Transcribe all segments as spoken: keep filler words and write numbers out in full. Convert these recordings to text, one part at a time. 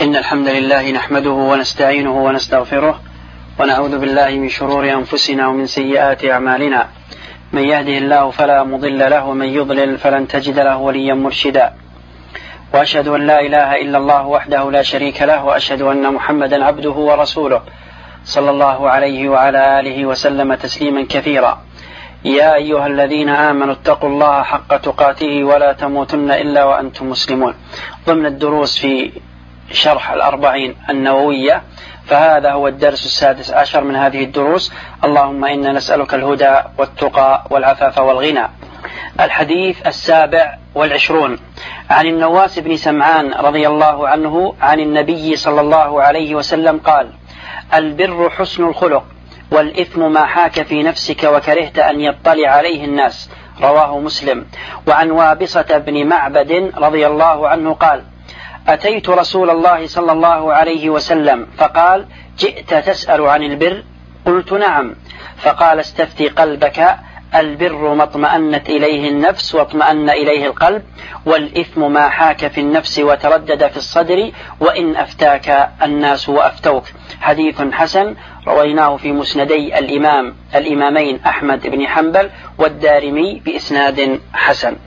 إن الحمد لله نحمده ونستعينه ونستغفره ونعوذ بالله من شرور أنفسنا ومن سيئات أعمالنا. من يهده الله فلا مضل له ومن يضلل فلن تجد له وليا مرشدا. وأشهد أن لا إله إلا الله وحده لا شريك له، وأشهد أن محمدا عبده ورسوله صلى الله عليه وعلى آله وسلم تسليما كثيرا. يا أيها الذين آمنوا اتقوا الله حق تقاته ولا تموتن إلا وأنتم مسلمون. ضمن الدروس في شرح الأربعين النووية، فهذا هو الدرس السادس عشر من هذه الدروس. اللهم إنا نسألك الهدى والتقى والعفاف والغنى. الحديث السابع والعشرون عن النواس بن سمعان رضي الله عنه عن النبي صلى الله عليه وسلم قال: البر حسن الخلق، والإثم ما حاك في نفسك وكرهت أن يطلع عليه الناس. رواه مسلم. وعن وابصة بن معبد رضي الله عنه قال: أتيت رسول الله صلى الله عليه وسلم فقال: جئت تسأل عن البر؟ قلت: نعم. فقال: استفتي قلبك، البر ما اطمأنت إليه النفس واطمأن إليه القلب، والإثم ما حاك في النفس وتردد في الصدر، وإن أفتاك الناس وأفتوك. حديث حسن رويناه في مسندي الإمام الإمامين أحمد بن حنبل والدارمي بإسناد حسن.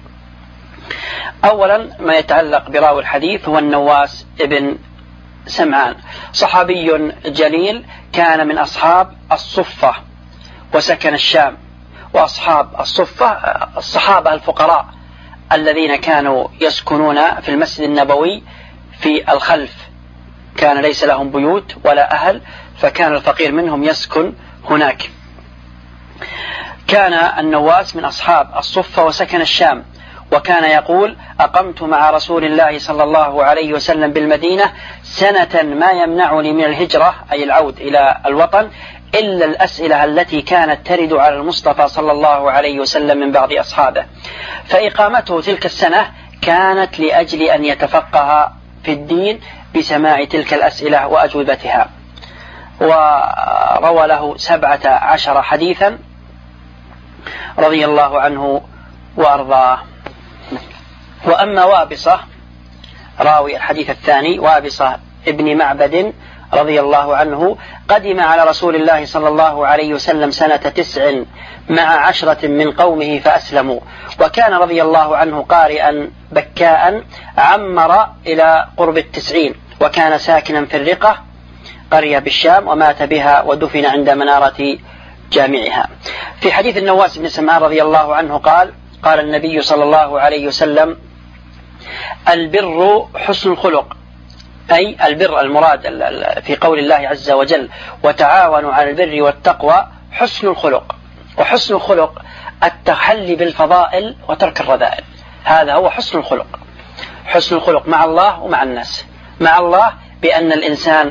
أولا ما يتعلق براوي الحديث هو النواس بن سمعان، صحابي جليل كان من أصحاب الصفة وسكن الشام. وأصحاب الصفة الصحابة الفقراء الذين كانوا يسكنون في المسجد النبوي في الخلف، كان ليس لهم بيوت ولا أهل، فكان الفقير منهم يسكن هناك. كان النواس من أصحاب الصفة وسكن الشام، وكان يقول: أقمت مع رسول الله صلى الله عليه وسلم بالمدينة سنة ما يمنعني من الهجرة، أي العود إلى الوطن، إلا الأسئلة التي كانت ترد على المصطفى صلى الله عليه وسلم من بعض أصحابه. فإقامته تلك السنة كانت لأجل أن يتفقه في الدين بسماع تلك الأسئلة وأجوبتها. وروى له سبعة عشر حديثا رضي الله عنه وأرضاه. وأما وابصة راوي الحديث الثاني، وابصة ابن معبد رضي الله عنه، قدم على رسول الله صلى الله عليه وسلم سنة تسع مع عشرة من قومه فأسلموا. وكان رضي الله عنه قارئا بكاء عمر إلى قرب التسعين، وكان ساكنا في الرقة قرية بالشام، ومات بها ودفن عند منارة جامعها. في حديث النواس بن سمعان رضي الله عنه قال: قال النبي صلى الله عليه وسلم: البر حسن الخلق، أي البر المراد في قول الله عز وجل: وتعاونوا على البر والتقوى حسن الخلق. وحسن الخلق التحلي بالفضائل وترك الرذائل، هذا هو حسن الخلق. حسن الخلق مع الله ومع الناس. مع الله بأن الإنسان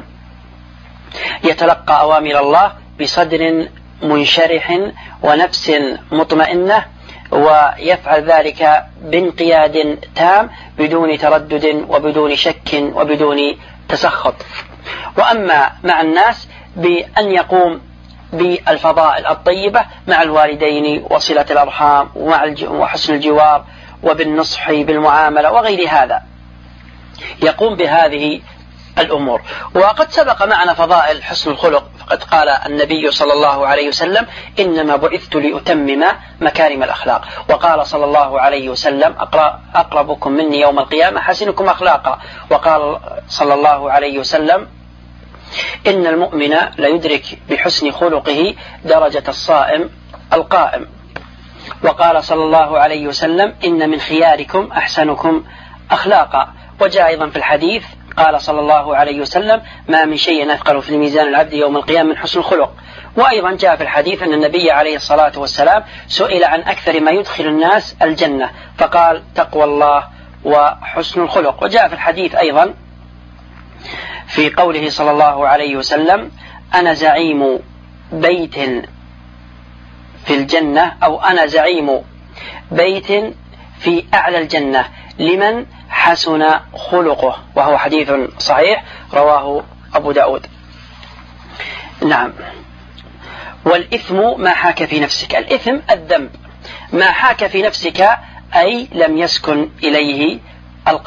يتلقى أوامر الله بصدر منشرح ونفس مطمئنة، ويفعل ذلك بانقياد تام بدون تردد وبدون شك وبدون تسخط. وأما مع الناس بأن يقوم بالفضائل الطيبة مع الوالدين وصلة الأرحام وحسن الجوار وبالنصح بالمعاملة وغير هذا، يقوم بهذه الأمور. وقد سبق معنا فضائل حسن الخلق، فقد قال النبي صلى الله عليه وسلم: إنما بعثت لأتمم مكارم الأخلاق. وقال صلى الله عليه وسلم: أقربكم مني يوم القيامة حسنكم أخلاقا. وقال صلى الله عليه وسلم: إن المؤمن ليدرك بحسن خلقه درجة الصائم القائم. وقال صلى الله عليه وسلم: إن من خياركم أحسنكم أخلاقا. وجاء أيضا في الحديث قال صلى الله عليه وسلم: ما من شيء أثقل في الميزان العبد يوم القيامة من حسن الخلق. وأيضا جاء في الحديث أن النبي عليه الصلاة والسلام سئل عن أكثر ما يدخل الناس الجنة، فقال: تقوى الله وحسن الخلق. وجاء في الحديث أيضا في قوله صلى الله عليه وسلم: أنا زعيم بيت في الجنة، أو أنا زعيم بيت في أعلى الجنة لمن حسن خلقه، وهو حديث صحيح رواه أبو داود. نعم. والإثم ما حاك في نفسك، الإثم الذنب، ما حاك في نفسك أي لم يسكن إليه القلب.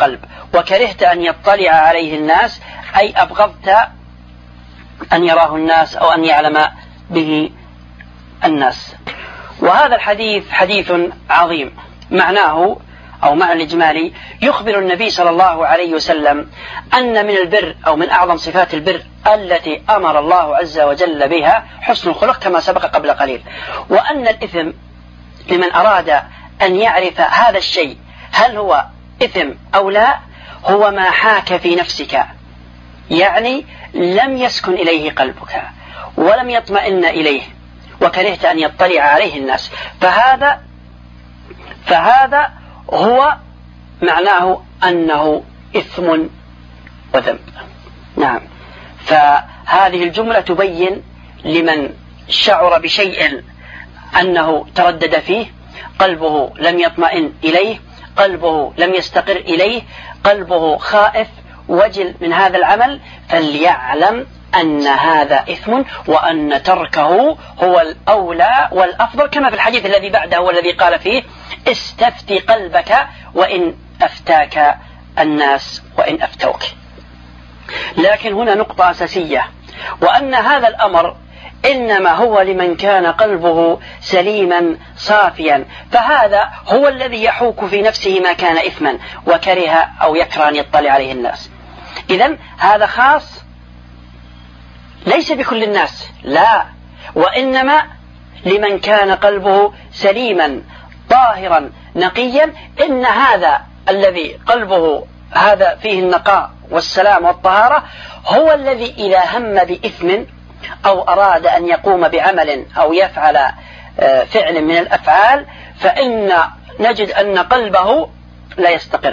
وكرهت أن يطلع عليه الناس، أي أبغضت أن يراه الناس أو أن يعلم به الناس. وهذا الحديث حديث عظيم، معناه أو معنى الإجمالي يخبر النبي صلى الله عليه وسلم أن من البر أو من أعظم صفات البر التي أمر الله عز وجل بها حسن الخلق كما سبق قبل قليل، وأن الإثم لمن أراد أن يعرف هذا الشيء هل هو إثم أو لا، هو ما حاك في نفسك، يعني لم يسكن إليه قلبك ولم يطمئن إليه وكرهت أن يطلع عليه الناس، فهذا فهذا هو معناه أنه إثم وذنب. نعم، فهذه الجملة تبين لمن شعر بشيء أنه تردد فيه، قلبه لم يطمئن إليه، قلبه لم يستقر إليه، قلبه خائف وجل من هذا العمل، فليعلم أن هذا إثم وأن تركه هو الأولى والأفضل، كما في الحديث الذي بعده والذي قال فيه استفتي قلبك وإن أفتاك الناس وإن أفتوك. لكن هنا نقطة أساسية، وأن هذا الأمر إنما هو لمن كان قلبه سليما صافيا، فهذا هو الذي يحوك في نفسه ما كان إثما وكره أو يكره أن يطلع عليه الناس. إذن هذا خاص ليس بكل الناس، لا، وإنما لمن كان قلبه سليما طاهرا نقيا. إن هذا الذي قلبه هذا فيه النقاء والسلام والطهارة هو الذي إذا هم بإثم أو أراد أن يقوم بعمل أو يفعل فعل من الأفعال، فإن نجد أن قلبه لا يستقر،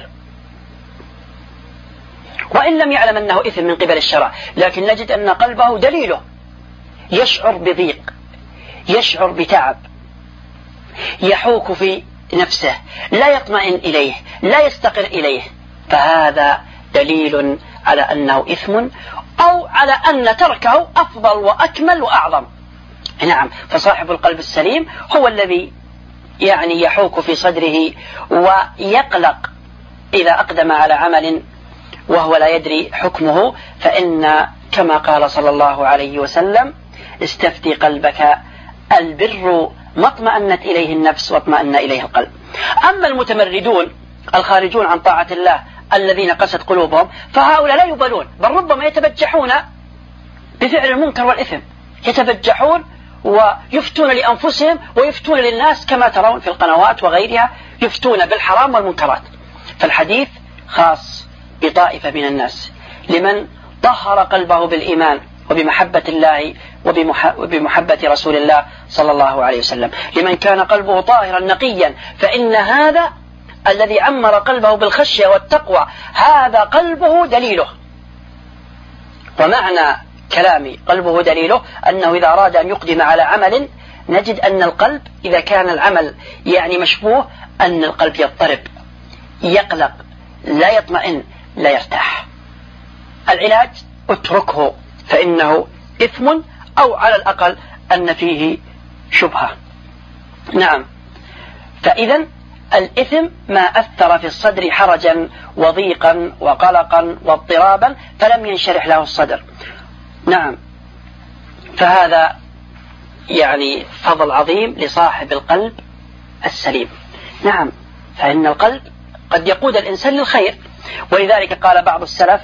وإن لم يعلم أنه إثم من قبل الشرع، لكن نجد أن قلبه دليله يشعر بضيق، يشعر بتعب، يحوك في نفسه، لا يطمئن إليه، لا يستقر إليه، فهذا دليل على أنه إثم أو على أن تركه أفضل وأكمل وأعظم. نعم، فصاحب القلب السليم هو الذي يعني يحوك في صدره ويقلق إذا أقدم على عمل وهو لا يدري حكمه، فإن كما قال صلى الله عليه وسلم استفتي قلبك، البر ما اطمأنت إليه النفس واطمأن إليه القلب. أما المتمردون الخارجون عن طاعة الله الذين قست قلوبهم، فهؤلاء لا يبالون، بل ربما يتبجحون بفعل المنكر والإثم، يتبجحون ويفتون لأنفسهم ويفتون للناس كما ترون في القنوات وغيرها، يفتون بالحرام والمنكرات. فالحديث خاص بطائفة من الناس، لمن طهر قلبه بالإيمان وبمحبة الله وبمحبة رسول الله صلى الله عليه وسلم، لمن كان قلبه طاهرا نقيا، فإن هذا الذي عمر قلبه بالخشية والتقوى هذا قلبه دليله. ومعنى كلامي قلبه دليله أنه إذا أراد أن يقدم على عمل نجد أن القلب إذا كان العمل يعني مشبوه أن القلب يضطرب، يقلق، لا يطمئن، لا يرتاح. العلاج اتركه فإنه إثم، أو على الأقل أن فيه شبهة. نعم، فإذا الإثم ما أثر في الصدر حرجا وضيقا وقلقا واضطرابا فلم ينشرح له الصدر. نعم، فهذا يعني فضل عظيم لصاحب القلب السليم. نعم، فإن القلب قد يقود الإنسان للخير، ولذلك قال بعض السلف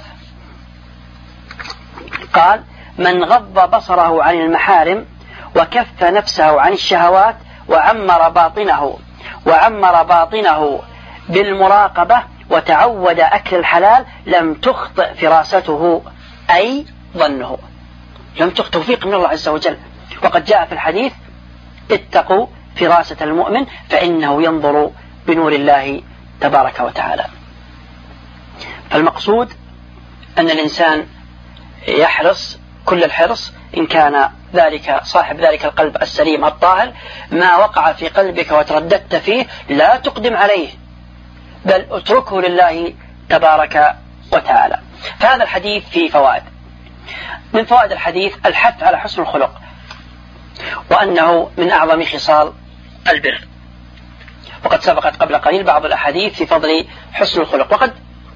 قال من غض بصره عن المحارم وكف نفسه عن الشهوات وعمر باطنه وعمر باطنه بالمراقبة وتعود أكل الحلال لم تخطئ فراسته، أي ظنه، لم تخطئ، توفيق من الله عز وجل. وقد جاء في الحديث اتقوا فراسة المؤمن فإنه ينظر بنور الله تبارك وتعالى. فالمقصود أن الإنسان يحرص كل الحرص إن كان ذلك صاحب ذلك القلب السليم الطاهر، ما وقع في قلبك وترددت فيه لا تقدم عليه، بل اتركه لله تبارك وتعالى. فهذا الحديث فيه فوائد. من فوائد الحديث الحث على حسن الخلق، وأنه من أعظم خصال البر، وقد سبقت قبل قليل بعض الأحاديث في فضل حسن الخلق. وقد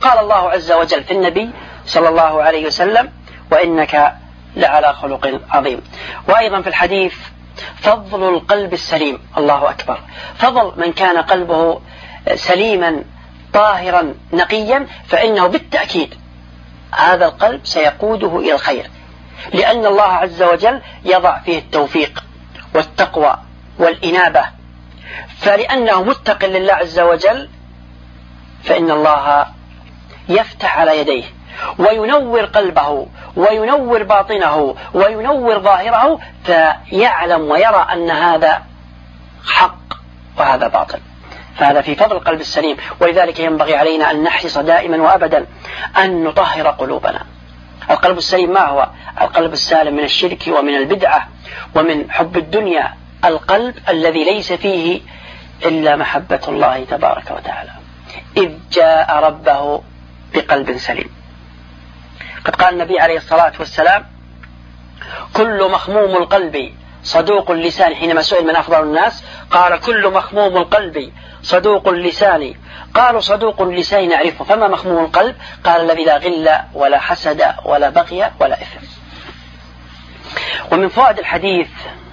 قال الله عز وجل في النبي صلى الله عليه وسلم: وإنك لعلى خلق عظيم. وأيضا في الحديث: فضل القلب السليم. الله أكبر. فضل من كان قلبه سليما طاهرا نقيا، فإنه بالتأكيد هذا القلب سيقوده إلى الخير، لأن الله عز وجل يضع فيه التوفيق والتقوى والإنابة. فلأنه متق لله عز وجل فإن الله يفتح على يديه وينور قلبه وينور باطنه وينور ظاهره، فيعلم ويرى أن هذا حق وهذا باطل. فهذا في فضل القلب السليم. ولذلك ينبغي علينا أن نحرص دائما وأبدا أن نطهر قلوبنا. القلب السليم ما هو؟ القلب السالم من الشرك ومن البدعة ومن حب الدنيا، القلب الذي ليس فيه إلا محبة الله تبارك وتعالى، إذ جاء ربه بقلب سليم. قد قال النبي عليه الصلاة والسلام: كل مخموم القلب صدوق اللسان. حينما سئل من أفضل الناس قال: كل مخموم القلب صدوق اللسان. قالوا: صدوق اللسان نعرفه، فما مخموم القلب؟ قال: الذي لا غل ولا حسد ولا بغي ولا إثم. ومن فوائد الحديث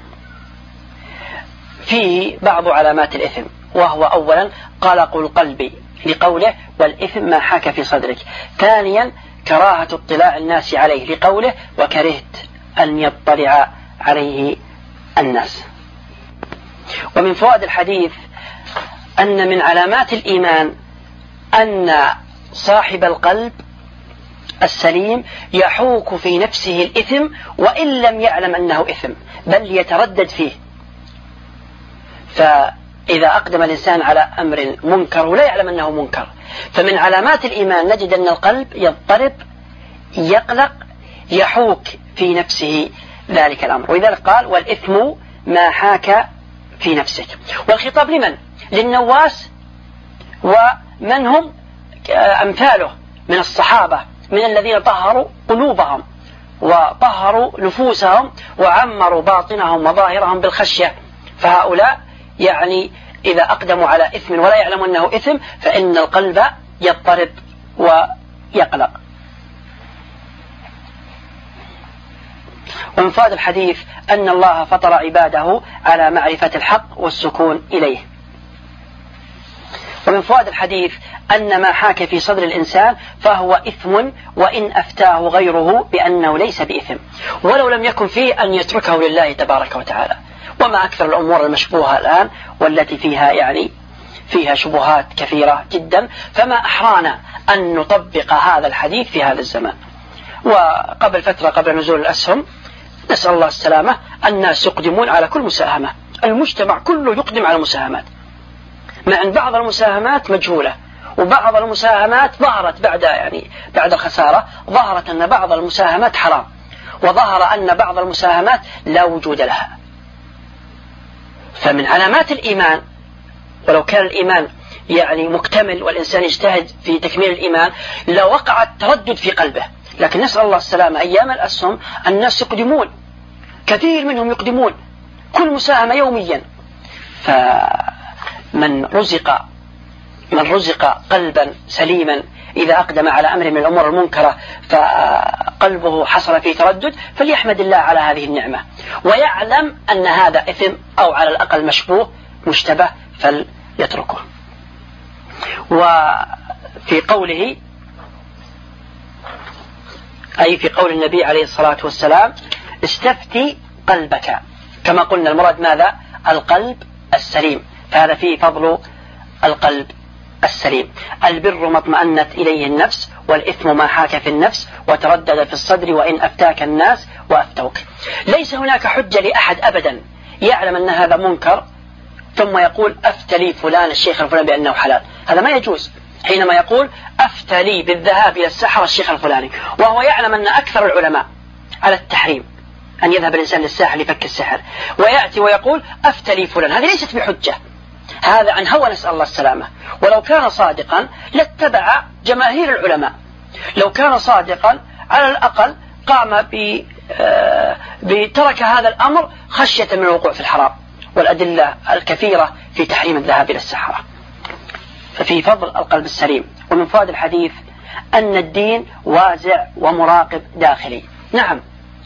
فيه بعض علامات الإثم، وهو أولا قلق القلب لقوله: والإثم ما حاك في صدرك. ثانيا كراهة اطلاع الناس عليه لقوله: وكرهت أن يطلع عليه الناس. ومن فوائد الحديث أن من علامات الإيمان أن صاحب القلب السليم يحوك في نفسه الإثم وإن لم يعلم أنه إثم، بل يتردد فيه. فإذا أقدم الإنسان على أمر منكر ولا يعلم أنه منكر، فمن علامات الإيمان نجد أن القلب يضطرب، يقلق، يحوك في نفسه ذلك الأمر. ولذلك قال: والإثم ما حاك في نفسك. والخطاب لمن؟ للنواس ومن هم أمثاله من الصحابة، من الذين طهروا قلوبهم وطهروا نفوسهم وعمروا باطنهم وظاهرهم بالخشية. فهؤلاء يعني إذا أقدموا على إثم ولا يعلموا أنه إثم فإن القلب يضطرب ويقلق. ومن فوائد الحديث أن الله فطر عباده على معرفة الحق والسكون إليه. ومن فوائد الحديث أن ما حاك في صدر الإنسان فهو إثم، وإن أفتاه غيره بأنه ليس بإثم، ولو لم يكن فيه أن يتركه لله تبارك وتعالى. وما أكثر الأمور المشبوهة الآن والتي فيها يعني فيها شبهات كثيرة جدا، فما أحرانا أن نطبق هذا الحديث في هذا الزمان. وقبل فترة قبل نزول الأسهم نسأل الله السلامة، الناس يقدمون على كل مساهمة، المجتمع كله يقدم على المساهمات، مع أن بعض المساهمات مجهولة وبعض المساهمات ظهرت بعد يعني بعد الخسارة ظهرت أن بعض المساهمات حرام، وظهر أن بعض المساهمات لا وجود لها. فمن علامات الإيمان، ولو كان الإيمان يعني مكتمل والإنسان يجتهد في تكميل الإيمان لو وقع التردد في قلبه، لكن نسأل الله السلامة أيام الأسهم الناس يقدمون، كثير منهم يقدمون كل مساهمة يوميا. فمن رزق من رزق قلبا سليما إذا أقدم على أمر من الأمور المنكرة فقلبه حصل فيه تردد فليحمد الله على هذه النعمة، ويعلم أن هذا إثم أو على الأقل مشبوه مشتبه فليتركه. وفي قوله أي في قول النبي عليه الصلاة والسلام: استفتي قلبك، كما قلنا المراد ماذا؟ القلب السليم، فهذا فيه فضل القلب السليم. البر ما اطمأنت إليه النفس، والإثم ما حاك في النفس وتردد في الصدر، وإن أفتاك الناس وأفتوك. ليس هناك حجة لأحد أبدا يعلم أن هذا منكر ثم يقول أفتلي فلان الشيخ الفلاني بأنه حلال، هذا ما يجوز. حينما يقول أفتلي بالذهاب إلى السحر الشيخ الفلاني وهو يعلم أن أكثر العلماء على التحريم أن يذهب الإنسان للساحر لفك السحر، ويأتي ويقول أفتلي فلان، هذه ليست بحجة، هذا عن هوى نسأل الله السلامة. ولو كان صادقا لاتبع جماهير العلماء، لو كان صادقا على الأقل قام بترك هذا الأمر خشية من الوقوع في الحرام، والأدلة الكثيرة في تحريم الذهاب إلى السحرة. ففي فضل القلب السليم. ومن فوائد الحديث أن الدين وازع ومراقب داخلي. نعم،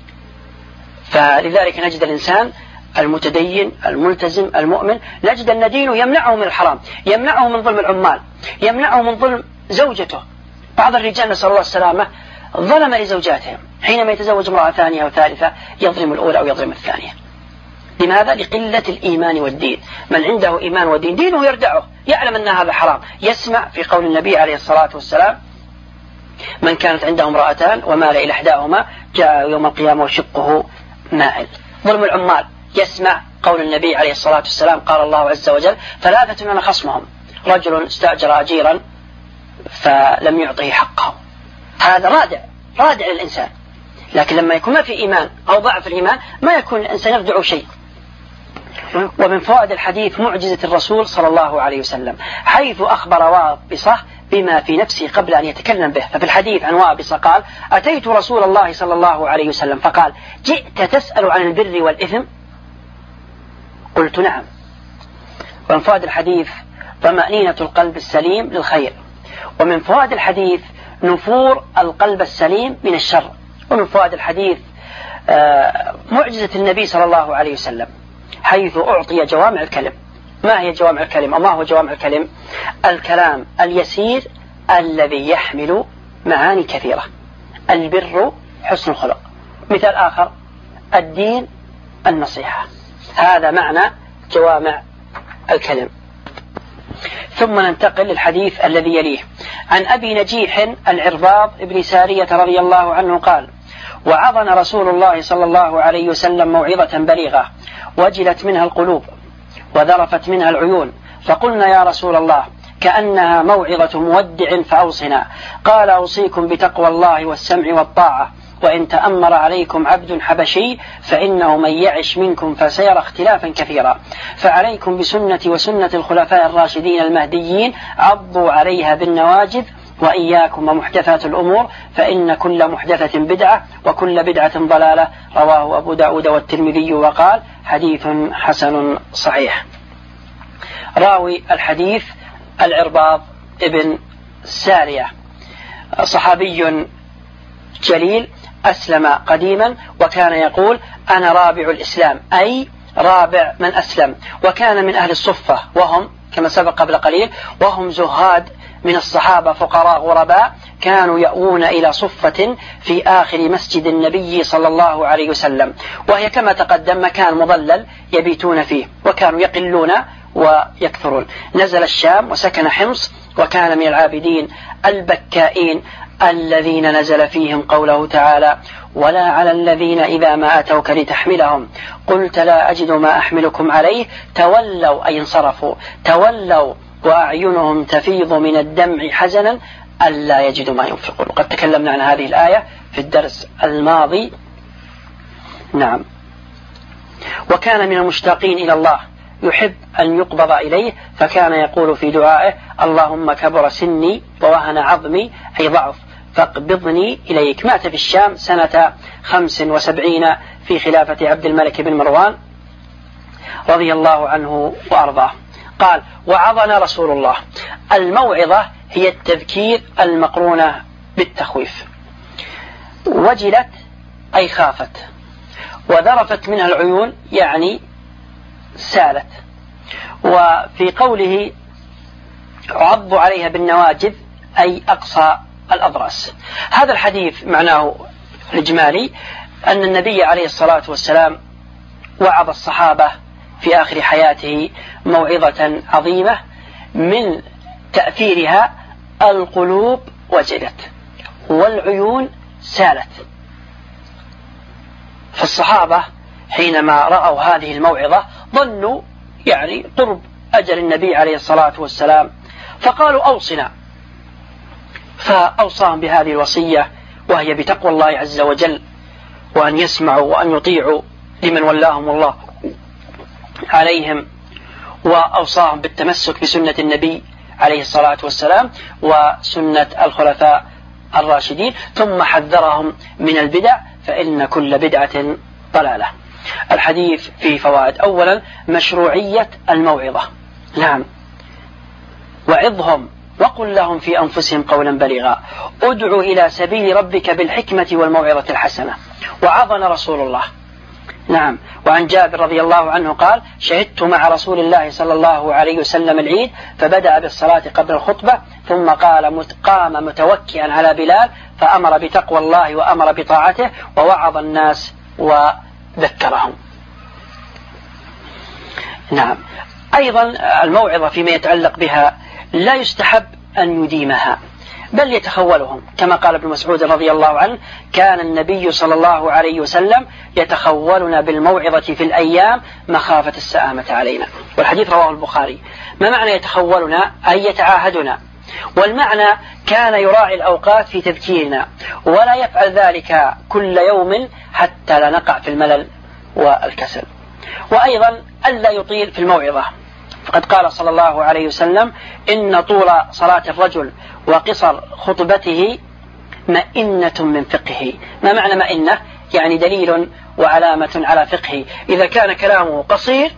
فلذلك نجد الإنسان المتدين الملتزم المؤمن نجد أن دينه يمنعه من الحرام، يمنعه من ظلم العمال، يمنعه من ظلم زوجته. بعض الرجال نسأل الله السلامة ظلم لزوجاتهم، حينما يتزوج امرأة ثانية أو ثالثة يظلم الأولى أو يظلم الثانية. لماذا؟ لقلة الإيمان والدين. من عنده إيمان ودين دينه يردعه، يعلم أن هذا حرام. يسمع في قول النبي عليه الصلاة والسلام: من كانت عنده امرأتان ومال إلى إحداهما جاء يوم القيامة وشقه مائل. ظلم العمال، يسمع قول النبي عليه الصلاة والسلام: قال الله عز وجل: ثلاثة من خصمهم، رجل استأجر أجيرا فلم يعطه حقه. هذا رادع رادع للإنسان. لكن لما يكون ما في إيمان أو ضعف الإيمان ما يكون الإنسان يرجع شيء. ومن فوائد الحديث معجزة الرسول صلى الله عليه وسلم، حيث أخبر وابصة بما في نفسه قبل أن يتكلم به. ففي الحديث عن وابصة قال: أتيت رسول الله صلى الله عليه وسلم فقال: جئت تسأل عن البر والإثم؟ قلت: نعم. ومن فوائد الحديث طمأنينة القلب السليم للخير. ومن فوائد الحديث نفور القلب السليم من الشر. ومن فوائد الحديث معجزة النبي صلى الله عليه وسلم، حيث أعطي جوامع الكلم. ما هي جوامع الكلم؟ وما هو جوامع الكلم؟ الكلام اليسير الذي يحمل معاني كثيرة. البر حسن الخلق. مثال آخر: الدين النصيحة. هذا معنى جوامع الكلم. ثم ننتقل للحديث الذي يليه. عن أبي نجيح العرباض بن سارية رضي الله عنه قال: وعظنا رسول الله صلى الله عليه وسلم موعظة بليغة وجلت منها القلوب وذرفت منها العيون، فقلنا: يا رسول الله، كأنها موعظة مودع فأوصنا. قال: أوصيكم بتقوى الله والسمع والطاعة، وإن تأمر عليكم عبد حبشي فإنه من يعش منكم فسيرى اختلافا كثيرا، فعليكم بسنتي وسنة الخلفاء الراشدين المهديين، عضوا عليها بالنواجذ، وإياكم ومحدثات الأمور، فإن كل محدثة بدعة وكل بدعة ضلالة. رواه أبو داود والترمذي وقال: حديث حسن صحيح. راوي الحديث العرباض ابن سارية، صحابي جليل، أسلم قديما، وكان يقول: أنا رابع الإسلام، أي رابع من أسلم. وكان من أهل الصفة، وهم كما سبق قبل قليل، وهم زهاد من الصحابة فقراء غرباء، كانوا يأوون إلى صفة في آخر مسجد النبي صلى الله عليه وسلم، وهي كما تقدم مكان مظلل يبيتون فيه، وكانوا يقلون ويكثرون. نزل الشام وسكن حمص، وكان من العابدين البكائين الذين نزل فيهم قوله تعالى: ولا على الذين إذا ما أتوك لتحملهم قلت لا أجد ما أحملكم عليه تولوا، أي انصرفوا، تولوا وأعينهم تفيض من الدمع حزنا ألا يجدوا ما ينفقون. وقد تكلمنا عن هذه الآية في الدرس الماضي. نعم. وكان من المشتاقين إلى الله، يحب أن يقبض إليه، فكان يقول في دعائه: اللهم كبر سني ووهن عظمي، أي ضعف، فاقبضني إليك. مات في الشام سنة خمس وسبعين في خلافة عبد الملك بن مروان رضي الله عنه وأرضاه. قال: وعظنا رسول الله. الموعظة هي التذكير المقرونة بالتخويف. وجلت أي خافت، وذرفت منها العيون يعني سالت. وفي قوله عضوا عليها بالنواجذ أي أقصى الأضراس. هذا الحديث معناه الإجمالي أن النبي عليه الصلاة والسلام وعظ الصحابة في آخر حياته موعظة عظيمة من تأثيرها القلوب وجلت والعيون سالت. فالصحابة حينما رأوا هذه الموعظة ظنوا يعني قرب أجل النبي عليه الصلاة والسلام، فقالوا: أوصنا. فأوصاهم بهذه الوصية، وهي بتقوى الله عز وجل، وأن يسمعوا وأن يطيعوا لمن ولاهم الله عليهم، وأوصاهم بالتمسك بسنة النبي عليه الصلاة والسلام وسنة الخلفاء الراشدين، ثم حذرهم من البدع، فإن كل بدعة ضلالة. الحديث فيه فوائد. أولا مشروعية الموعظة. نعم، وعظهم وقل لهم في أنفسهم قولا بليغا ادع إلى سبيل ربك بالحكمة والموعظة الحسنة. وعظنا رسول الله. نعم. وعن جابر رضي الله عنه قال شهدت مع رسول الله صلى الله عليه وسلم العيد فبدأ بالصلاة قبل الخطبة ثم قال قام متوكئا على بلال فأمر بتقوى الله وأمر بطاعته ووعظ الناس وذكرهم. نعم. أيضا الموعظة فيما يتعلق بها لا يستحب أن يديمها بل يتخولهم، كما قال ابن مسعود رضي الله عنه كان النبي صلى الله عليه وسلم يتخولنا بالموعظة في الأيام مخافة السآمة علينا. والحديث رواه البخاري. ما معنى يتخولنا؟ أي يتعاهدنا، والمعنى كان يراعي الأوقات في تذكيرنا ولا يفعل ذلك كل يوم حتى لا نقع في الملل والكسل. وأيضا ألا يطيل في الموعظة، فقد قال صلى الله عليه وسلم إن طول صلاة الرجل وقصر خطبته مئنة من فقهه. ما معنى مئنة؟ يعني دليل وعلامة على فقهه. إذا كان كلامه قصير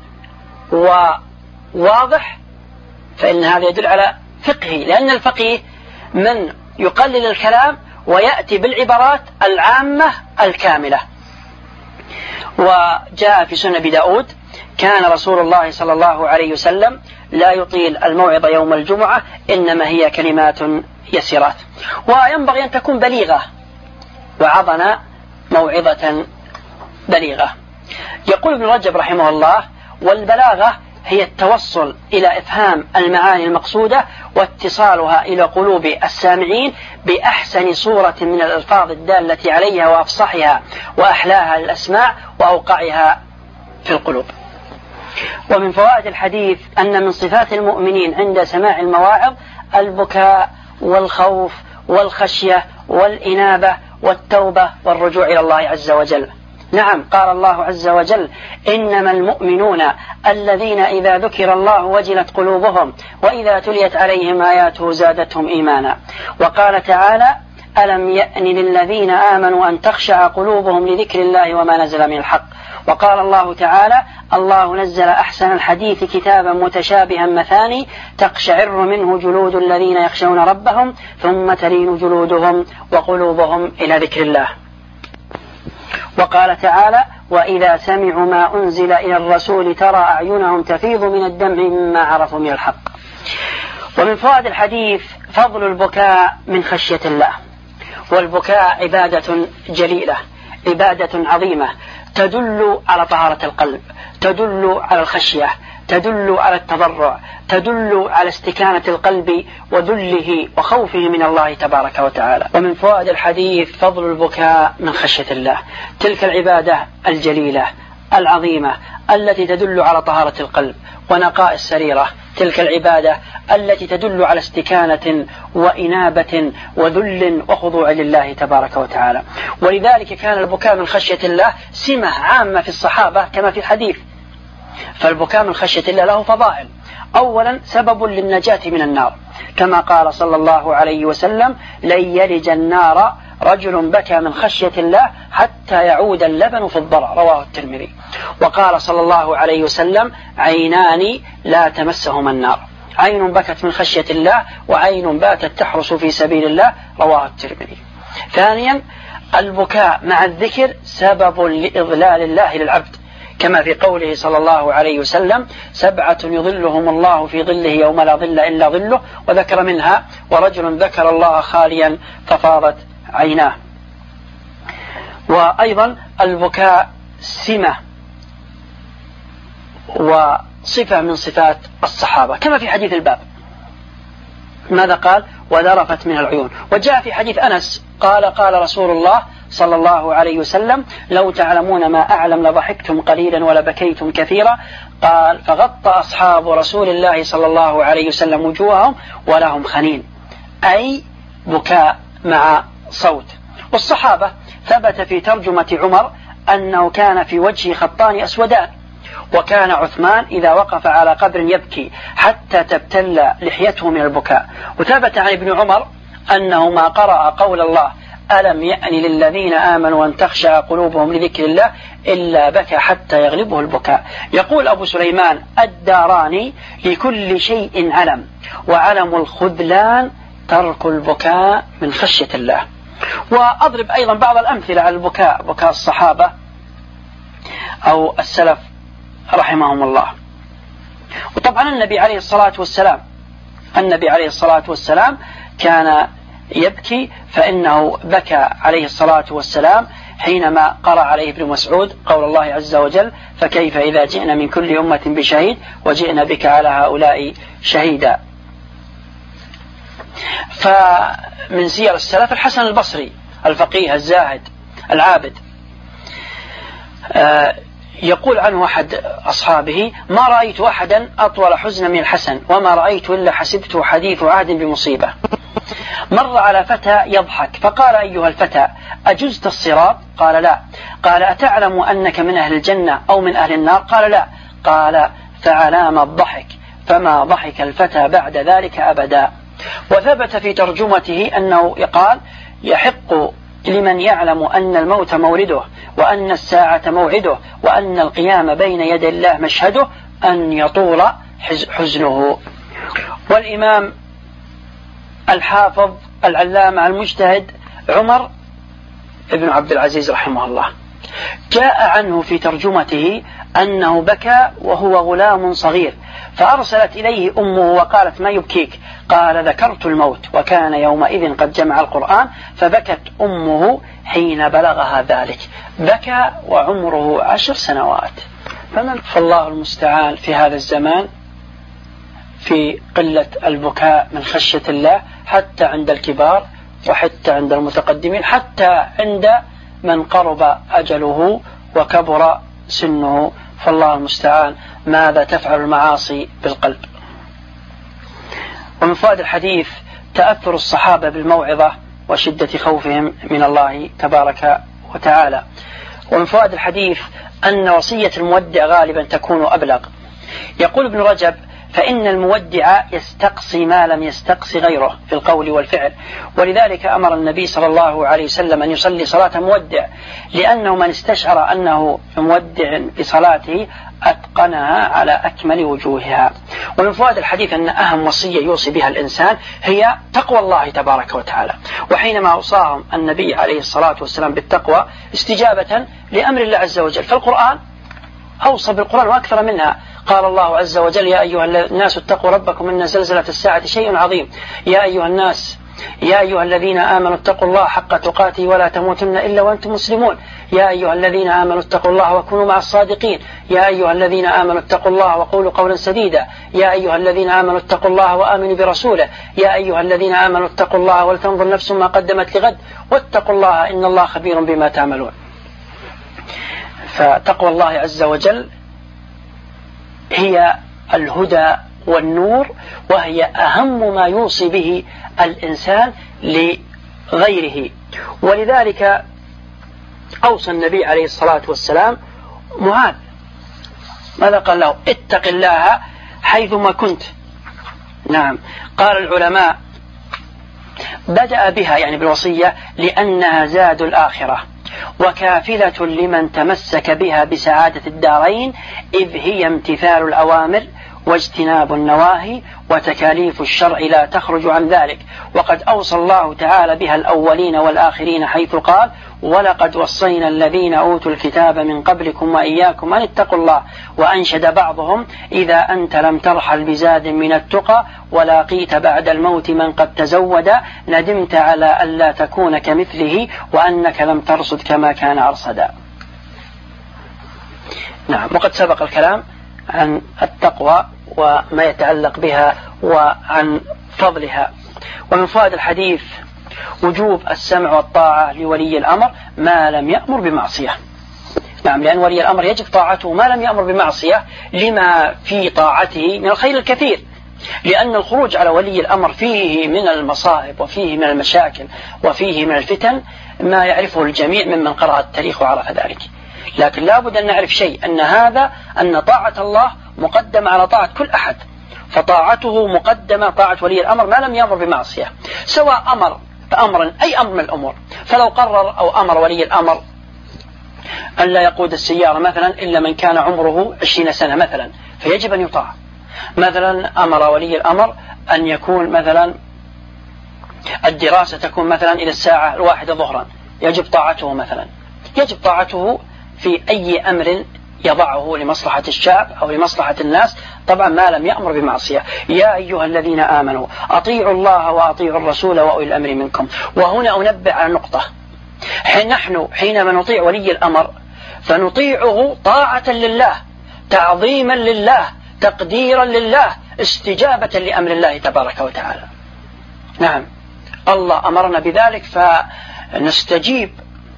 وواضح فإن هذا يدل على فقهه، لأن الفقيه من يقلل الكلام ويأتي بالعبارات العامة الكاملة. وجاء في سنة أبي داود كان رسول الله صلى الله عليه وسلم لا يطيل الموعظة يوم الجمعة إنما هي كلمات يسيرات. وينبغي أن تكون بليغة، وعظنا موعظة بليغة. يقول ابن رجب رحمه الله والبلاغة هي التوصل إلى إفهام المعاني المقصودة واتصالها إلى قلوب السامعين بأحسن صورة من الألفاظ الدالة عليها وأفصحها وأحلاها للأسماع وأوقعها في القلوب. ومن فوائد الحديث أن من صفات المؤمنين عند سماع المواعظ البكاء والخوف والخشية والإنابة والتوبة والرجوع إلى الله عز وجل. نعم، قال الله عز وجل إنما المؤمنون الذين إذا ذكر الله وجلت قلوبهم وإذا تليت عليهم آياته زادتهم إيمانا. وقال تعالى ألم يأن للذين آمنوا أن تخشع قلوبهم لذكر الله وما نزل من الحق. وقال الله تعالى الله نزل أحسن الحديث كتابا متشابها مثاني تقشعر منه جلود الذين يخشون ربهم ثم تلين جلودهم وقلوبهم إلى ذكر الله. وقال تعالى وإذا سمعوا ما أنزل إلى الرسول ترى أعينهم تفيض من الدمع مما عرفوا من الحق. ومن فوائد الحديث فضل البكاء من خشية الله. والبكاء عبادة جليلة، عبادة عظيمة تدل على طهارة القلب، تدل على الخشية، تدل على التضرع، تدل على استكانة القلب وذله وخوفه من الله تبارك وتعالى. ومن فوائد الحديث فضل البكاء من خشية الله، تلك العبادة الجليلة العظيمة التي تدل على طهارة القلب ونقاء السريرة، تلك العبادة التي تدل على استكانة وإنابة وذل وخضوع لله تبارك وتعالى. ولذلك كان البكاء من خشية الله سمة عامة في الصحابة كما في الحديث. فالبكاء من خشية الله له فضائل. أولا سبب للنجاة من النار، كما قال صلى الله عليه وسلم لن يلج النار رجل بكى من خشية الله حتى يعود اللبن في الضرع، رواه الترمذي. وقال صلى الله عليه وسلم عينان لا تمسهما النار، عين بكت من خشية الله وعين باتت تحرس في سبيل الله، رواه الترمذي. ثانيا البكاء مع الذكر سبب لإضلال الله للعبد، كما في قوله صلى الله عليه وسلم سبعة يظلهم الله في ظله يوم لا ظل إلا ظله، وذكر منها ورجل ذكر الله خاليا ففاضت عيناه. وأيضا البكاء سمة وصفة من صفات الصحابة كما في حديث الباب. ماذا قال؟ وذرفت من العيون. وجاء في حديث أنس قال قال رسول الله صلى الله عليه وسلم لو تعلمون ما أعلم لضحكتم قليلا ولبكيتم كثيرا. قال فغطى أصحاب رسول الله صلى الله عليه وسلم وجوههم ولهم خنين، أي بكاء مع صوت. والصحابة ثبت في ترجمة عمر أنه كان في وجهه خطان أسودان، وكان عثمان إذا وقف على قبر يبكي حتى تبتل لحيته من البكاء. وثبت عن ابن عمر أنه ما قرأ قول الله ألم يأن للذين آمنوا أن تخشع قلوبهم لذكر الله إلا بكى حتى يغلبه البكاء. يقول أبو سليمان الداراني لكل شيء علم، وعلم الخذلان ترك البكاء من خشية الله. وأضرب أيضا بعض الأمثلة على البكاء، بكاء الصحابة أو السلف رحمهم الله. وطبعا النبي عليه الصلاة والسلام النبي عليه الصلاة والسلام كان يبكي، فإنه بكى عليه الصلاة والسلام حينما قرأ عليه ابن مسعود قول الله عز وجل: فكيف إذا جئنا من كل أمة بشهيد وجئنا بك على هؤلاء شهيدا. فمن سير السلف الحسن البصري الفقيه الزاهد العابد، يقول عنه أحد أصحابه: ما رأيت أحدا أطول حزنا من الحسن، وما رأيت إلا حسبته حديث عهد بمصيبة. مر على فتى يضحك فقال: أيها الفتى أجزت الصراط؟ قال: لا. قال: أتعلم أنك من أهل الجنة أو من أهل النار؟ قال: لا. قال: فعلام الضحك؟ فما ضحك الفتى بعد ذلك أبدا. وثبت في ترجمته أنه يقال: يحق لمن يعلم أن الموت مورده، وأن الساعة موعده، وأن القيام بين يدي الله مشهده، أن يطول حزنه. والإمام الحافظ العلامة المجتهد عمر ابن عبد العزيز رحمه الله جاء عنه في ترجمته أنه بكى وهو غلام صغير، فأرسلت إليه أمه وقالت: ما يبكيك؟ قال: ذكرت الموت، وكان يومئذ قد جمع القرآن. فبكت أمه حين بلغها ذلك، بكى وعمره عشر سنوات. فالله المستعان في هذا الزمان في قلة البكاء من خشية الله، حتى عند الكبار وحتى عند المتقدمين، حتى عند من قرب أجله وكبر سنه. فالله المستعان ماذا تفعل المعاصي بالقلب. ومن فوائد الحديث تأثر الصحابة بالموعظة وشدة خوفهم من الله تبارك وتعالى. ومن فوائد الحديث أن وصية المودع غالبا تكون أبلغ. يقول ابن رجب: فإن المودع يستقصي ما لم يستقصي غيره في القول والفعل، ولذلك أمر النبي صلى الله عليه وسلم أن يصلي صلاة مودع، لأنه من استشعر أنه مودع بصلاته أتقنها على أكمل وجوهها. ومن فوائد الحديث أن أهم وصية يوصي بها الإنسان هي تقوى الله تبارك وتعالى. وحينما أوصاهم النبي عليه الصلاة والسلام بالتقوى استجابة لأمر الله عز وجل، فالقرآن أوصى بالقرآن وأكثر منها. قال الله عز وجل: يا أيها الناس اتقوا ربكم إن زلزلة الساعة شيء عظيم. يا أيها الناس يا أيها الذين آمنوا اتقوا الله حق تقاته ولا تموتن إلا وأنتم مسلمون. يا أيها الذين آمنوا اتقوا الله وكونوا مع الصادقين. يا أيها الذين آمنوا اتقوا الله وقولوا قولا سديدا. يا أيها الذين آمنوا اتقوا الله وآمنوا برسوله. يا أيها الذين آمنوا اتقوا الله ولتنظر نفس ما قدمت لغد واتقوا الله إن الله خبير بما تعملون. فتقوى الله عز وجل هي الهدى والنور، وهي أهم ما يوصي به الإنسان لغيره. ولذلك أوصى النبي عليه الصلاة والسلام معاذ، ماذا قال له؟ اتق الله حيثما كنت. نعم، قال العلماء بدأ بها يعني بالوصية لأنها زاد الآخرة وكافلة لمن تمسك بها بسعادة الدارين، إذ هي امتثال الأوامر واجتناب النواهي، وتكاليف الشرع لا تخرج عن ذلك. وقد أوصى الله تعالى بها الأولين والآخرين، حيث قال: ولقد وصينا الذين أوتوا الكتاب من قبلكم وإياكم أن اتقوا الله. وأنشد بعضهم: إذا أنت لم ترحل بزاد من التقى ولاقيت بعد الموت من قد تزود، ندمت على ألا تكون كمثله وأنك لم ترصد كما كان أرصدا. نعم، وقد سبق الكلام عن التقوى وما يتعلق بها وعن فضلها. ومن فوائد الحديث وجوب السمع والطاعة لولي الأمر ما لم يأمر بمعصية. نعم، لأن ولي الأمر يجب طاعته ما لم يأمر بمعصية لما في طاعته من الخير الكثير، لأن الخروج على ولي الأمر فيه من المصائب وفيه من المشاكل وفيه من الفتن ما يعرفه الجميع ممن قرأ التاريخ وعرف ذلك. لكن لا بد أن نعرف شيء، أن هذا أن طاعة الله مقدمة على طاعة كل أحد، فطاعته مقدمة طاعة ولي الأمر ما لم يأمر بمعصية، سواء أمر بأمر أي أمر من الأمور. فلو قرر أو أمر ولي الأمر أن لا يقود السيارة مثلا إلا من كان عمره عشرين سنة مثلا، فيجب أن يطاع. مثلا أمر ولي الأمر أن يكون مثلا الدراسة تكون مثلا إلى الساعة الواحدة ظهرا، يجب طاعته مثلا، يجب طاعته في أي أمر يضعه لمصلحة الشعب أو لمصلحة الناس، طبعا ما لم يأمر بمعصية. يا أيها الذين آمنوا أطيعوا الله وأطيعوا الرسول وأولي الأمر منكم. وهنا أنبه على نقطة، نحن حينما نطيع ولي الأمر فنطيعه طاعة لله، تعظيما لله، تقديرا لله، استجابة لأمر الله تبارك وتعالى. نعم، الله أمرنا بذلك فنستجيب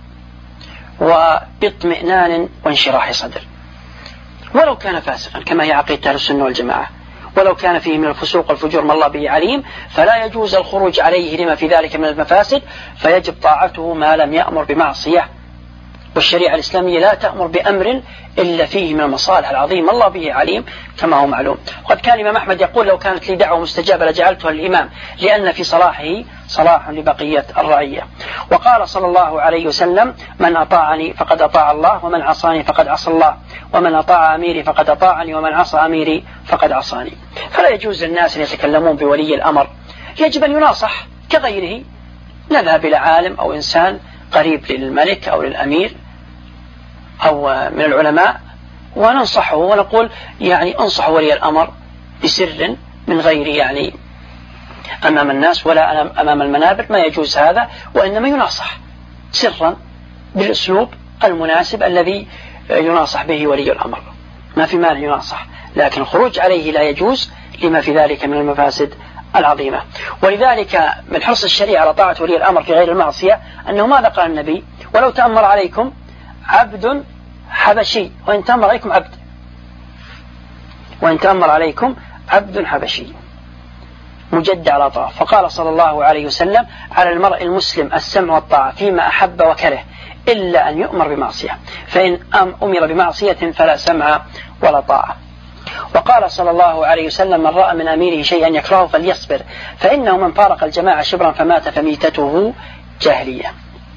وباطمئنان وانشراح صدر، ولو كان فاسقا كما هي عقيدة أهل السنة والجماعة، ولو كان فيه من الفسوق والفجور ما الله به عليم، فلا يجوز الخروج عليه لما في ذلك من المفاسد، فيجب طاعته ما لم يأمر بمعصية. والشريعة الإسلامية لا تأمر بأمر إلا فيه من المصالح العظيمة الله به عليم كما هو معلوم. وقد كان الإمام أحمد يقول لو كانت لي دعوة مستجابة لجعلتها للإمام، لأن في صلاحه صلاح لبقية الرعية. وقال صلى الله عليه وسلم من أطاعني فقد أطاع الله ومن عصاني فقد عصى الله، ومن أطاع أميري فقد أطاعني ومن عصى أميري فقد عصاني. فلا يجوز للناس أن يتكلمون بولي الأمر، يجب أن يناصح كغيره. نذهب إلى عالم أو إنسان قريب للملك أو للأمير أو من العلماء وننصحه ونقول يعني انصح ولي الأمر بسر من غير يعني أمام الناس ولا أمام المنابر، ما يجوز هذا، وإنما يناصح سرا بالأسلوب المناسب الذي يناصح به ولي الأمر، ما في مانع يناصح، لكن الخروج عليه لا يجوز لما في ذلك من المفاسد العظيمة. ولذلك من حرص الشريعة على طاعة ولي الأمر في غير المعصية أنه ماذا قال النبي؟ ولو تأمر عليكم عبد حبشي وإن تأمر عليكم عبد وإن تأمر عليكم عبد حبشي مجد على طاعة. فقال صلى الله عليه وسلم على المرء المسلم السمع والطاعة فيما أحب وكره إلا أن يؤمر بمعصية، فإن أمر بمعصية فلا سمع ولا طاعة. وقال صلى الله عليه وسلم من رأى من أميره شيئا يكرهه فليصبر فإنه من فارق الجماعة شبرا فمات فميتته جاهلية.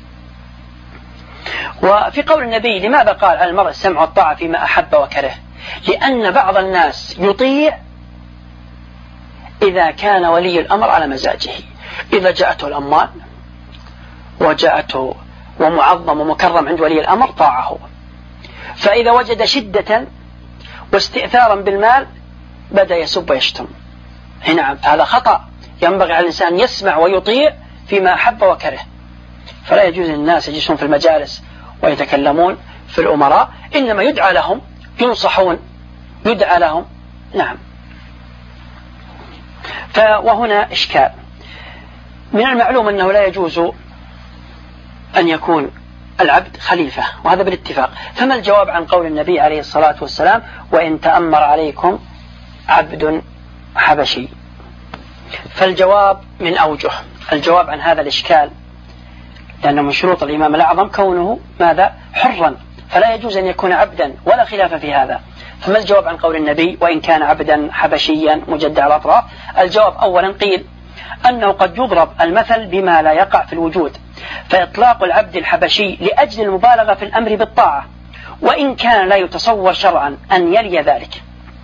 وفي قول النبي لماذا قال على المرء السمع والطاعة فيما أحب وكره؟ لأن بعض الناس يطيع إذا كان ولي الأمر على مزاجه، إذا جاءته الأموال وجاءته ومعظم ومكرم عند ولي الأمر طاعه، فإذا وجد شدة واستئثارا بالمال بدأ يسب ويشتم. نعم، هذا خطأ، ينبغي على الإنسان يسمع ويطيع فيما أحب وكره. فلا يجوز للناس يجلسون في المجالس ويتكلمون في الأمراء، إنما يدعى لهم، ينصحون، يدعى لهم. نعم. وهنا إشكال، من المعلوم أنه لا يجوز أن يكون العبد خليفة، وهذا بالاتفاق. فما الجواب عن قول النبي عليه الصلاة والسلام وإن تأمر عليكم عبد حبشي؟ فالجواب من أوجه. الجواب عن هذا الإشكال لأنه من شروط الإمام الأعظم كونه ماذا؟ حرا، فلا يجوز أن يكون عبدا ولا خلاف في هذا. فما الجواب عن قول النبي وإن كان عبدا حبشيا مجد على الأطراف؟ الجواب أولا قيل أنه قد يضرب المثل بما لا يقع في الوجود، فإطلاق العبد الحبشي لأجل المبالغة في الأمر بالطاعة، وإن كان لا يتصور شرعا أن يلي ذلك.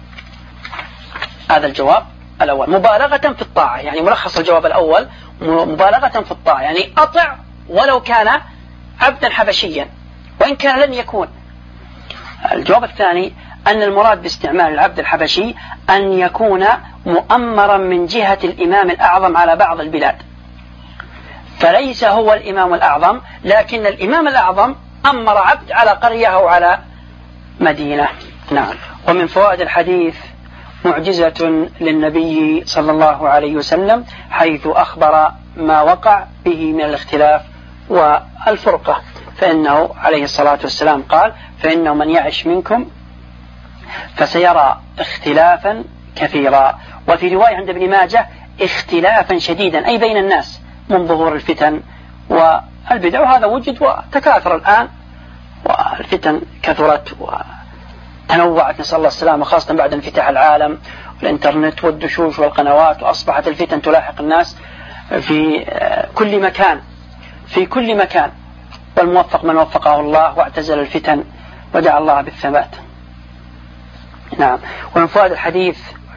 هذا الجواب الأول، مبالغة في الطاعة، يعني ملخص الجواب الأول مبالغة في الطاعة، يعني أطع ولو كان عبدا حبشيا وإن كان لن يكون. الجواب الثاني أن المراد باستعمال العبد الحبشي أن يكون مؤمرا من جهة الإمام الأعظم على بعض البلاد، فليس هو الإمام الأعظم، لكن الإمام الأعظم أمر عبد على قرية أو على مدينة. نعم. ومن فوائد الحديث معجزة للنبي صلى الله عليه وسلم حيث أخبر ما وقع به من الاختلاف والفرقة، فإنه عليه الصلاة والسلام قال فإنه من يعش منكم فسيرى اختلافا كثيرا. وفي رواية عند ابن ماجه اختلافا شديدا، أي بين الناس من ظهور الفتن والبدع، وهذا وجد وتكاثر الآن، والفتن كثرت وتنوعت، نسأل الله السلامة، خاصة بعد انفتاح العالم والإنترنت والدشوش والقنوات، وأصبحت الفتن تلاحق الناس في كل مكان في كل مكان، والموفق من وفقه الله واعتزل الفتن ودعا الله بالثبات. نعم. ومن فوائد الحديث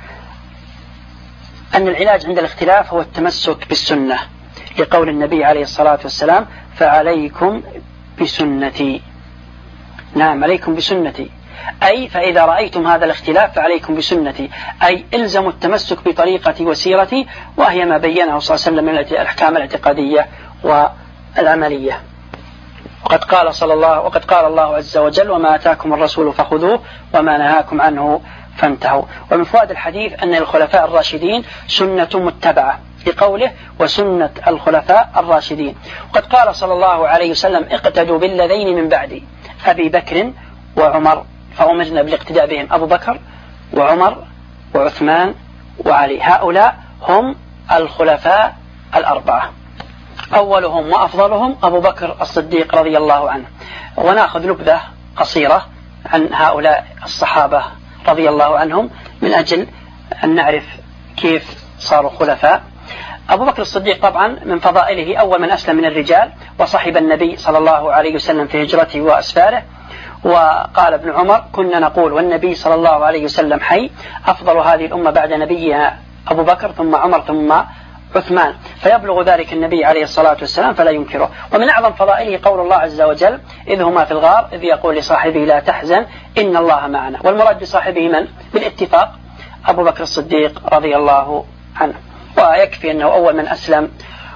أن العلاج عند الاختلاف هو التمسك بالسنة، لقول النبي عليه الصلاة والسلام: فعليكم بسنتي. نعم، عليكم بسنتي، أي فإذا رأيتم هذا الاختلاف فعليكم بسنتي، أي إلزموا التمسك بطريقتي وسيرتي، وهي ما بينه صلى الله عليه وسلم من الأحكام الاعتقادية والعملية. وقد قال صلى الله وقد قال الله عز وجل: وما آتاكم الرسول فخذوه وما نهاكم عنه فانتهوا. ومن فوائد الحديث أن الخلفاء الراشدين سنة متبعة، لقوله: وسنة الخلفاء الراشدين. وقد قال صلى الله عليه وسلم: اقتدوا بالذين من بعدي، أبي بكر وعمر، فأمرنا بالاقتداء بهم، أبو بكر وعمر وعثمان وعلي، هؤلاء هم الخلفاء الأربعة، أولهم وأفضلهم أبو بكر الصديق رضي الله عنه. ونأخذ نبذة قصيرة عن هؤلاء الصحابة رضي الله عنهم من أجل أن نعرف كيف صاروا خلفاء. أبو بكر الصديق طبعا من فضائله أول من أسلم من الرجال، وصحب النبي صلى الله عليه وسلم في هجرته وأسفاره. وقال ابن عمر: كنا نقول والنبي صلى الله عليه وسلم حي، أفضل هذه الأمة بعد نبيها أبو بكر، ثم عمر، ثم عثمان، فيبلغ ذلك النبي عليه الصلاة والسلام فلا ينكره. ومن أعظم فضائله قول الله عز وجل: إذ هما في الغار إذ يقول لصاحبه لا تحزن إن الله معنا. والمراد بصاحبه من؟ بالاتفاق أبو بكر الصديق رضي الله عنه. ويكفي أنه أول من أسلم.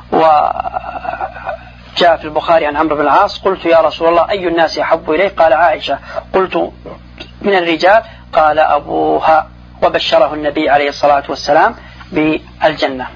وجاء في البخاري عن عمرو بن العاص: قلت يا رسول الله أي الناس أحب إليك؟ قال عائشة. قلت من الرجال؟ قال أبوها. وبشره النبي عليه الصلاة والسلام بالجنة.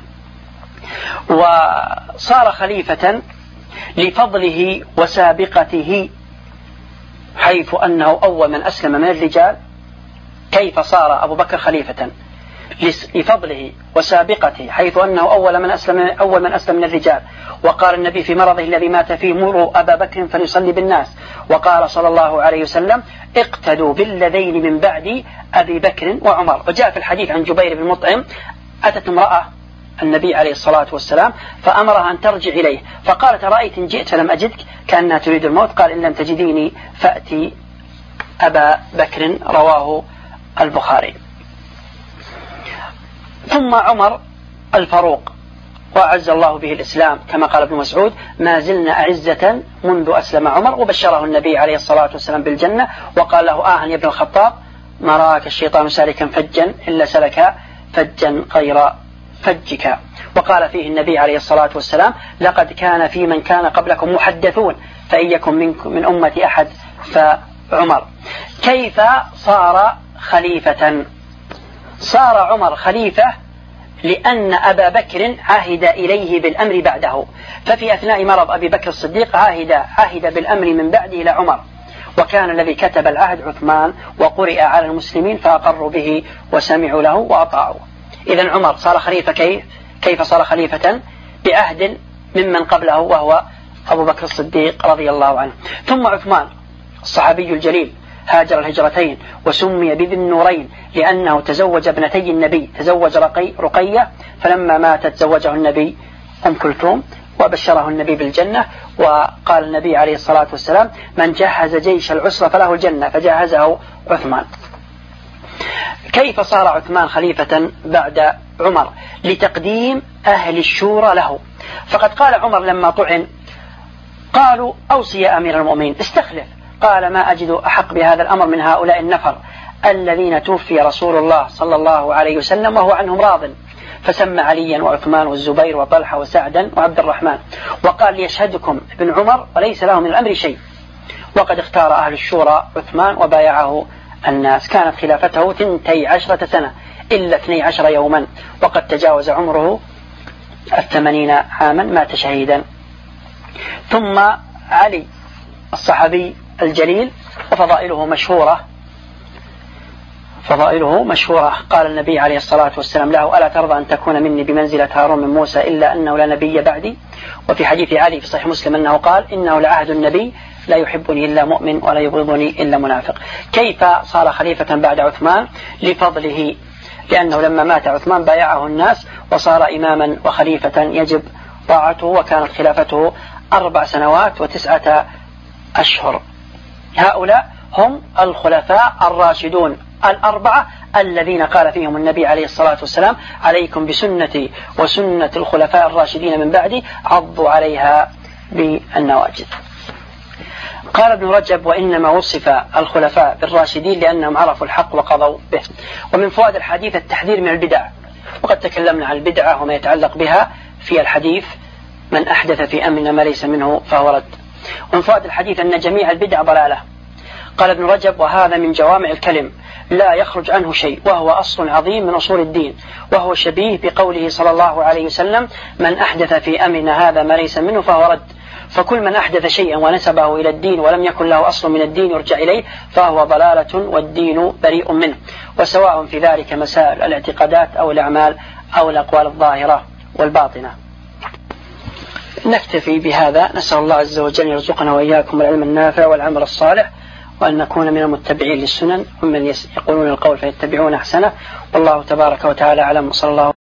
وصار خليفة لفضله وسابقته، حيث أنه أول من أسلم من الرجال. كيف صار أبو بكر خليفة؟ لفضله وسابقته، حيث أنه أول من أسلم أول من أسلم من الرجال. وقال النبي في مرضه الذي مات فيه: مروا أبا بكر فليصلي بالناس. وقال صلى الله عليه وسلم: اقتدوا بالذين من بعدي أبي بكر وعمر. وجاء في الحديث عن جبير بن مطعم: أتت امرأة النبي عليه الصلاة والسلام فأمرها أن ترجع إليه، فقالت: رأيت إن جئت فلم أجدك كأنها تريد الموت، قال: إن لم تجديني فأتي أبا بكر. رواه البخاري. ثم عمر الفاروق، وأعز الله به الإسلام، كما قال ابن مسعود: ما زلنا أعزة منذ أسلم عمر. وبشره النبي عليه الصلاة والسلام بالجنة، وقال له: آه يا ابن الخطاب، ما رأك الشيطان سالكا فجا إلا سلك فجا غير فجك. وقال فيه النبي عليه الصلاة والسلام: لقد كان في من كان قبلكم محدثون، فإن يكن منكم من أمة أحد فعمر. كيف صار خليفة؟ صار عمر خليفة لأن أبا بكر عهد إليه بالأمر بعده، ففي أثناء مرض أبي بكر الصديق عهد عهد بالأمر من بعده إلى عمر، وكان الذي كتب العهد عثمان، وقرئ على المسلمين فأقروا به وسمعوا له وأطاعوا. إذن عمر صار خليفة. كيف كيف صار خليفة؟ بعهد ممن قبله، وهو أبو بكر الصديق رضي الله عنه. ثم عثمان الصحابي الجليل هاجر الهجرتين، وسمي بذي النورين لأنه تزوج ابنتي النبي، تزوج رقي رقية، فلما ماتت زوجه النبي أم كلثوم، وبشره النبي بالجنة. وقال النبي عليه الصلاة والسلام: من جهز جيش العسرة فله الجنة، فجهزه عثمان. كيف صار عثمان خليفة بعد عمر؟ لتقديم أهل الشورى له. فقد قال عمر لما طعن: قالوا أوصي يا أمير المؤمنين، استخلف. قال: ما أجد أحق بهذا الأمر من هؤلاء النفر الذين توفي رسول الله صلى الله عليه وسلم وهو عنهم راض. فسمى عليا وعثمان والزبير وطلحة وسعدا وعبد الرحمن، وقال: ليشهدكم ابن عمر وليس له من الأمر شيء. وقد اختار أهل الشورى عثمان وبايعه الناس. كانت خلافته ثنتي عشرة سنة إلا اثني عشر يوما، وقد تجاوز عمره الثمانين عاما، مات شهيدا. ثم علي الصحابي الجليل، وفضائله مشهورة فضائله مشهورة. قال النبي عليه الصلاة والسلام له: ألا ترضى أن تكون مني بمنزلة هارون من موسى إلا أنه لا نبي بعدي؟ وفي حديث علي في صحيح مسلم أنه قال: إنه لعهد النبي لا يحبني إلا مؤمن ولا يبغضني إلا منافق. كيف صار خليفة بعد عثمان؟ لفضله، لأنه لما مات عثمان بايعه الناس وصار إماما وخليفة يجب طاعته، وكانت خلافته أربع سنوات وتسعة أشهر. هؤلاء هم الخلفاء الراشدون الأربعة الذين قال فيهم النبي عليه الصلاة والسلام: عليكم بسنتي وسنة الخلفاء الراشدين من بعدي عضوا عليها بالنواجذ. قال ابن رجب: وإنما وصف الخلفاء بالراشدين لأنهم عرفوا الحق وقضوا به. ومن فوائد الحديث التحذير من البدع، وقد تكلمنا عن البدعة وما يتعلق بها في الحديث: من أحدث في أمرنا ما ليس منه فهو رد. ومن فوائد الحديث أن جميع البدع ضلالة. قال ابن رجب: وهذا من جوامع الكلم لا يخرج عنه شيء، وهو أصل عظيم من أصول الدين، وهو شبيه بقوله صلى الله عليه وسلم: من أحدث في أمرنا هذا ما ليس منه فهو رد. فكل من أحدث شيئا ونسبه إلى الدين ولم يكن له أصل من الدين يرجع إليه فهو ضلالة والدين بريء منه، وسواء في ذلك مسائل الاعتقادات أو الأعمال أو الأقوال الظاهرة والباطنة. نكتفي بهذا، نسأل الله عز وجل يرزقنا وإياكم العلم النافع والعمل الصالح، وأن نكون من المتبعين للسنن ومن يقولون القول فيتبعون أحسنه، والله تبارك وتعالى أعلم. صلى الله